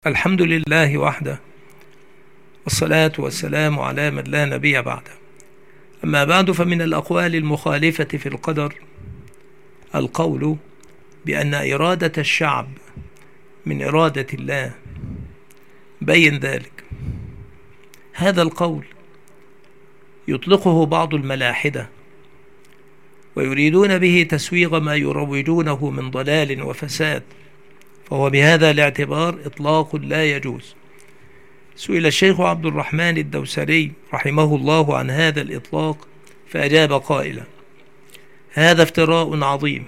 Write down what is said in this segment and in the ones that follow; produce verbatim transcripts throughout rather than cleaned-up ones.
الحمد لله وحده، والصلاة والسلام على من لا نبي بعده. أما بعد، فمن الأقوال المخالفة في القدر القول بأن إرادة الشعب من إرادة الله. بين ذلك. هذا القول يطلقه بعض الملاحدة ويريدون به تسويغ ما يروجونه من ضلال وفساد، فهو بهذا الاعتبار إطلاق لا يجوز. سئل الشيخ عبد الرحمن الدوسري رحمه الله عن هذا الإطلاق فأجاب قائلا: هذا افتراء عظيم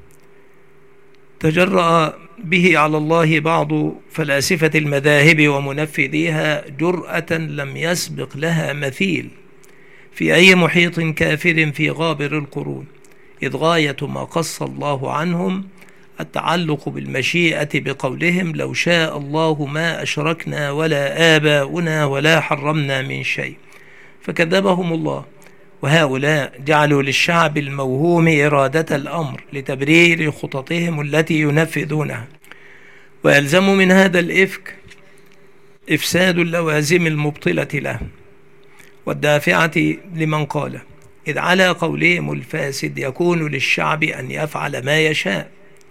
تجرأ به على الله بعض فلاسفة المذاهب ومنفذيها جرأة لم يسبق لها مثيل في أي محيط كافر في غابر القرون، إذ غاية ما قص الله عنهم التعلق بالمشيئة بقولهم: لو شاء الله ما أشركنا ولا آباؤنا ولا حرمنا من شيء. فكذبهم الله، وهؤلاء جعلوا للشعب الموهوم إرادة الأمر لتبرير خططهم التي ينفذونها، ويلزم من هذا الإفك إفساد اللوازم المبطلة له والدافعة لمن قاله، إذ على قولهم الفاسد يكون للشعب أن يفعل ما يشاء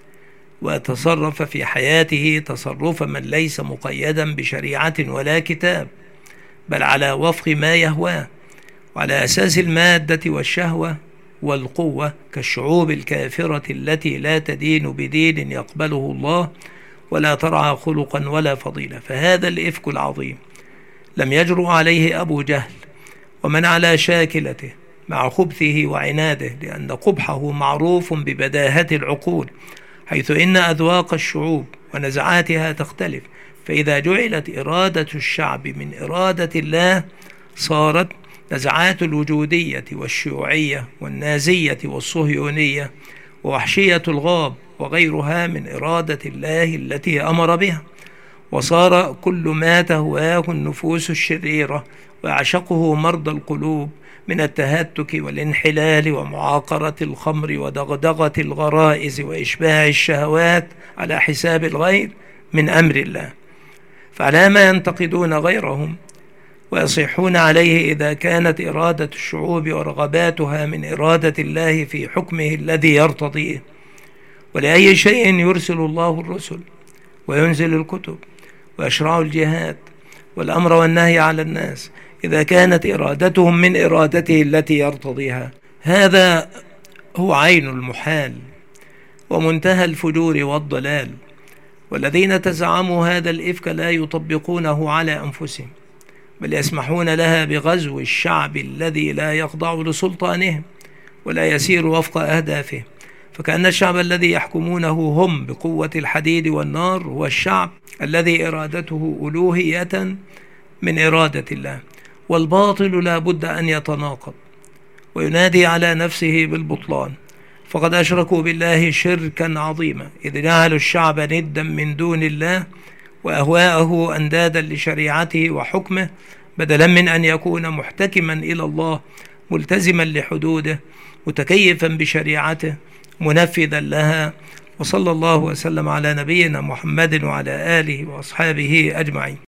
ويتصرف في حياته تصرف من ليس مقيدا بشريعة ولا كتاب، بل على وفق ما يهواه وعلى أساس المادة والشهوة والقوة، كالشعوب الكافرة التي لا تدين بدين يقبله الله ولا ترعى خلقا ولا فضيلة. فهذا الإفك العظيم لم يجرؤ عليه أبو جهل ومن على شاكلته مع خبثه وعناده، لأن قبحه معروف ببداهة العقول، حيث إن أذواق الشعوب ونزعاتها تختلف، فإذا جعلت إرادة الشعب من إرادة الله صارت نزعات الوجودية والشيوعية والنازية والصهيونية ووحشية الغاب وغيرها من إرادة الله التي أمر بها، وصار كل ما تهواه النفوس الشريرة ويعشقه مرضى القلوب من التهتك والانحلال ومعاقرة الخمر ودغدغة الغرائز وإشباع الشهوات على حساب الغير من أمر الله. فعلى ما ينتقدون غيرهم ويصيحون عليه إذا كانت إرادة الشعوب ورغباتها من إرادة الله في حكمه الذي يرتضيه؟ ولأي شيء يرسل الله الرسل وينزل الكتب ويشرع الجهاد والأمر والنهي على الناس إذا كانت إرادتهم من إرادته التي يرتضيها؟ هذا هو عين المحال ومنتهى الفجور والضلال، والذين تزعموا هذا الإفك لا يطبقونه على أنفسهم، بل يسمحون لها بغزو الشعب الذي لا يخضع لسلطانهم ولا يسير وفق أهدافهم، فكأن الشعب الذي يحكمونه هم بقوة الحديد والنار هو الشعب الذي إرادته ألوهية من إرادة الله. والباطل لا بد أن يتناقض وينادي على نفسه بالبطلان، فقد أشركوا بالله شركا عظيما، إذ جعلوا الشعب ندا من دون الله وأهواءه أندادا لشريعته وحكمه، بدلا من أن يكون محتكما إلى الله ملتزما لحدوده متكيفا بشريعته منفذا لها. وصلى الله وسلم على نبينا محمد وعلى آله وأصحابه أجمعين.